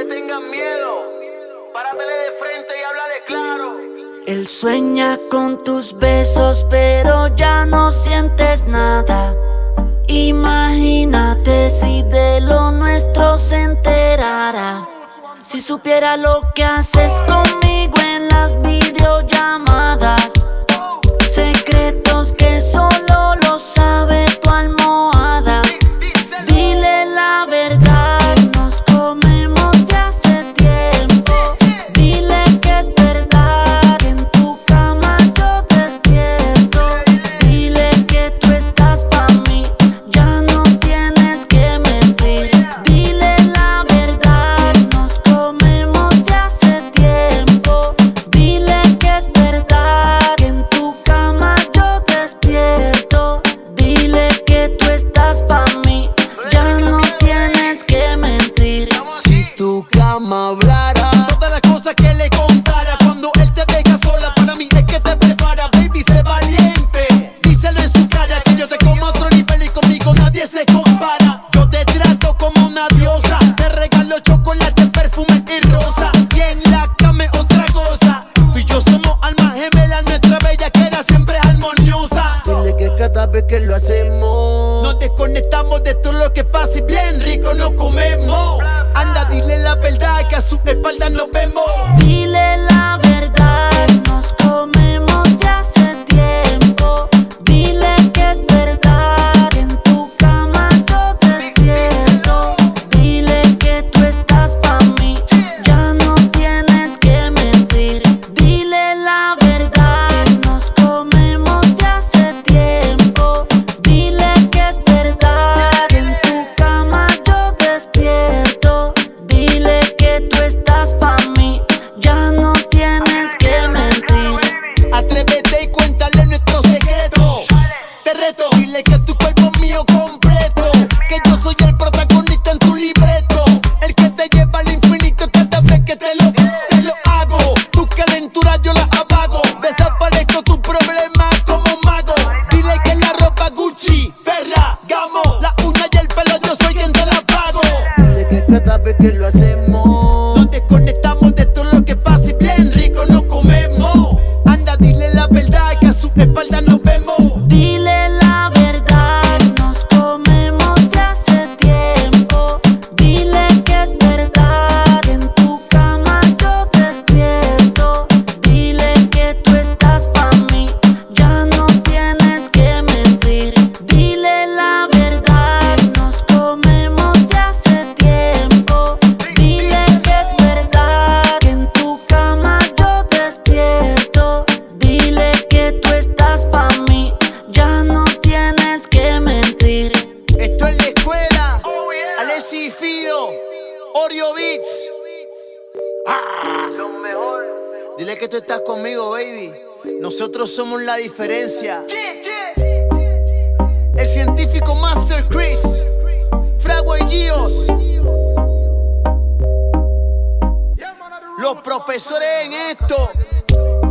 tengan miedo. Páratele de frente y háblale claro. Él sueña con tus besos, pero ya no sientes nada. Imagínate si de lo nuestro se enterara. Si supiera lo que haces conmigo en las videollamadas. Secretos que solo lo sabe tu almohada. Dile la verdad, nos comemos de hace tiempo. Dile que es verdad, que en tu cama yo despierto. Dile que tú estás pa' mí, ya no tienes que mentir. Dile la verdad, nos comemos de hace tiempo. Dile que es verdad, que en tu cama yo despierto. Dile que tú estás pa' mí, ya no tienes que mentir. Si tu cama hablara, todas las cosas que le contara. Cuando él te deja sola, para mí es que te prepara. Baby, sé valiente, díselo en su cara, que yo te como a otro nivel y conmigo nadie se compara. Yo te trato como una diosa, te regalo chocolate, perfume y rosa. Y en la cama es otra cosa. Tú y yo somos almas gemelas, nuestra bellaquera siempre es armoniosa. Dile que cada vez que lo hacemos nos desconectamos de todo lo que pasa y bien rico nos comemos. Anda, dile la verdad, que a su espalda nos vemos. Dile la verdad, nos comemos de hace tiempo. Dile que es verdad, que en tu cama yo despierto. Dile que tú estás pa' mí, ya no tienes que mentir. Dile la verdad, nos comemos de hace tiempo. Dile que es verdad, que en tu cama yo despierto. Dile que tú estás pa' mí, ya no tienes que mentir. Atrévete y cuéntale nuestro secreto. Te reto, dile que tu cuerpo es mío completo. Que yo soy el protagonista en tu libreto. El que te lleva al infinito cada vez que te lo hago. Tu calentura yo la apago. Desaparezco tu problema como un mago. Dile que la ropa Gucci, Ferragamo, la uña y el pelo yo soy quien te la pago. Dile que cada vez que lo hacemos nos desconectamos de todo lo que pasa y bien rico nos comemos. Anda, dile la verdad, que a su espalda nos vemos. Dile la verdad, nos comemos de hace tiempo. Dile que es verdad, que en tu cama yo despierto. Dile que tú estás pa' mí, ya no tienes que mentir. Dile la verdad, nos comemos de hace tiempo. Dile que es verdad, que en tu cama yo despierto. Dile que tú estás pa' mí, ya no tienes que mentir. Esto es la escuela, Alessi y Fido, Oreo Beats. Lo mejor. Dile que tú estás conmigo, baby. Nosotros somos la diferencia. El científico Master Chris, Frago y Gios. Los profesores en esto.